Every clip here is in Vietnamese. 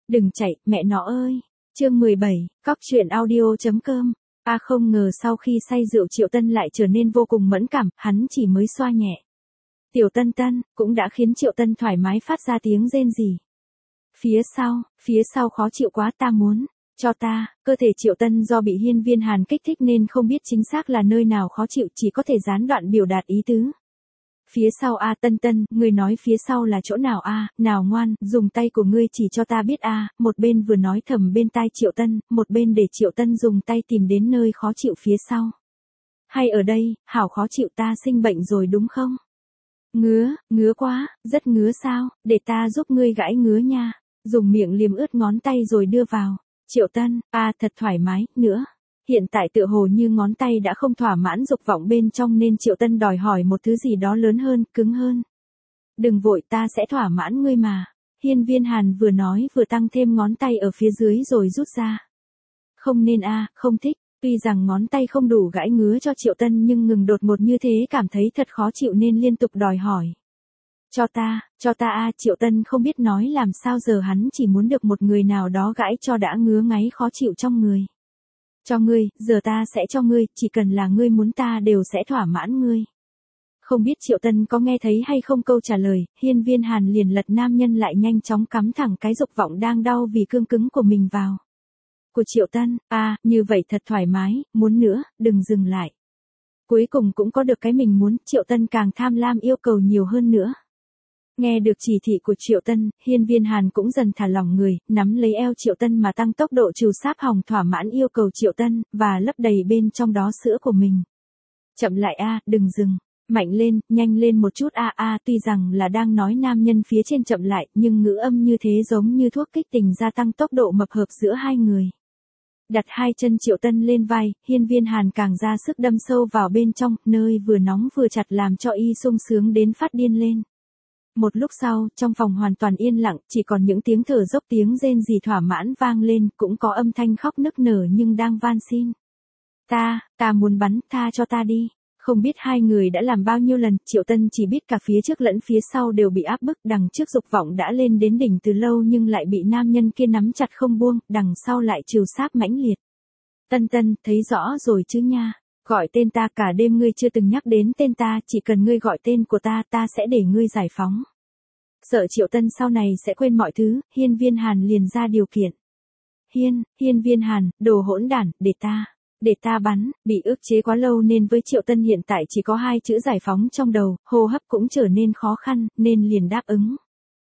Đừng chạy, mẹ nó ơi. Chương 17, cóc truyện audio.com. Không ngờ sau khi say rượu Triệu Tân lại trở nên vô cùng mẫn cảm, hắn chỉ mới xoa nhẹ. Tiểu Tân Tân, cũng đã khiến Triệu Tân thoải mái phát ra tiếng rên rỉ. Phía sau khó chịu quá, ta muốn, cho ta, cơ thể Triệu Tân do bị Hiên Viên Hàn kích thích nên không biết chính xác là nơi nào khó chịu, chỉ có thể gián đoạn biểu đạt ý tứ. Phía sau Tân Tân, ngươi nói phía sau là chỗ nào nào ngoan, dùng tay của ngươi chỉ cho ta biết một bên vừa nói thầm bên tai Triệu Tân, một bên để Triệu Tân dùng tay tìm đến nơi khó chịu phía sau. Hay ở đây, hảo khó chịu, ta sinh bệnh rồi đúng không? Ngứa quá, rất ngứa sao, để ta giúp ngươi gãi ngứa nha. Dùng miệng liếm ướt ngón tay rồi đưa vào. Triệu Tân, thật thoải mái, nữa. Hiện tại tựa hồ như ngón tay đã không thỏa mãn dục vọng bên trong nên Triệu Tân đòi hỏi một thứ gì đó lớn hơn, cứng hơn. Đừng vội, ta sẽ thỏa mãn ngươi mà. Hiên Viên Hàn vừa nói vừa tăng thêm ngón tay ở phía dưới rồi rút ra. Không nên không thích. Tuy rằng ngón tay không đủ gãi ngứa cho Triệu Tân nhưng ngừng đột ngột như thế cảm thấy thật khó chịu nên liên tục đòi hỏi. Cho ta Triệu Tân không biết nói làm sao, giờ hắn chỉ muốn được một người nào đó gãi cho đã ngứa ngáy khó chịu trong người. Cho ngươi, giờ ta sẽ cho ngươi, chỉ cần là ngươi muốn ta đều sẽ thỏa mãn ngươi. Không biết Triệu Tân có nghe thấy hay không câu trả lời, Hiên Viên Hàn liền lật nam nhân lại nhanh chóng cắm thẳng cái dục vọng đang đau vì cương cứng của mình vào. Của Triệu Tân, như vậy thật thoải mái, muốn nữa, đừng dừng lại. Cuối cùng cũng có được cái mình muốn, Triệu Tân càng tham lam yêu cầu nhiều hơn nữa. Nghe được chỉ thị của Triệu Tân, Hiên Viên Hàn cũng dần thả lỏng người, nắm lấy eo Triệu Tân mà tăng tốc độ trừ sáp hỏng thỏa mãn yêu cầu Triệu Tân, và lấp đầy bên trong đó sữa của mình. Chậm lại đừng dừng, mạnh lên, nhanh lên một chút tuy rằng là đang nói nam nhân phía trên chậm lại, nhưng ngữ âm như thế giống như thuốc kích tình gia tăng tốc độ mập hợp giữa hai người. Đặt hai chân Triệu Tân lên vai, Hiên Viên Hàn càng ra sức đâm sâu vào bên trong, nơi vừa nóng vừa chặt làm cho y sung sướng đến phát điên lên. Một lúc sau, trong phòng hoàn toàn yên lặng, chỉ còn những tiếng thở dốc tiếng rên rỉ thỏa mãn vang lên, cũng có âm thanh khóc nức nở nhưng đang van xin. Ta muốn bắn, tha cho ta đi. Không biết hai người đã làm bao nhiêu lần, Triệu Tân chỉ biết cả phía trước lẫn phía sau đều bị áp bức, đằng trước dục vọng đã lên đến đỉnh từ lâu nhưng lại bị nam nhân kia nắm chặt không buông, đằng sau lại trìu sáp mãnh liệt. Tân Tân, thấy rõ rồi chứ nha. Gọi tên ta, cả đêm ngươi chưa từng nhắc đến tên ta, chỉ cần ngươi gọi tên của ta, ta sẽ để ngươi giải phóng. Sợ Triệu Tân sau này sẽ quên mọi thứ, Hiên Viên Hàn liền ra điều kiện. Hiên Viên Hàn, đồ hỗn đản, để ta bắn, bị ức chế quá lâu nên với Triệu Tân hiện tại chỉ có hai chữ giải phóng trong đầu, hô hấp cũng trở nên khó khăn, nên liền đáp ứng.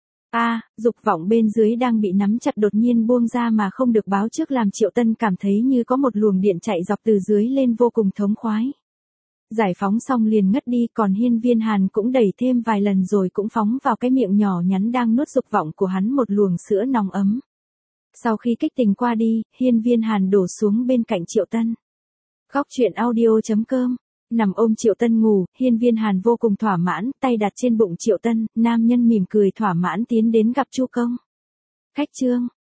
Dục vọng bên dưới đang bị nắm chặt đột nhiên buông ra mà không được báo trước làm Triệu Tân cảm thấy như có một luồng điện chạy dọc từ dưới lên vô cùng thống khoái. Giải phóng xong liền ngất đi, còn Hiên Viên Hàn cũng đẩy thêm vài lần rồi cũng phóng vào cái miệng nhỏ nhắn đang nuốt dục vọng của hắn một luồng sữa nóng ấm. Sau khi kích tình qua đi, Hiên Viên Hàn đổ xuống bên cạnh Triệu Tân. Cóc truyện audio.com. Nằm ôm Triệu Tân ngủ, Hiên Viên Hàn vô cùng thỏa mãn, tay đặt trên bụng Triệu Tân, nam nhân mỉm cười thỏa mãn tiến đến gặp Chu Công. Khách trương,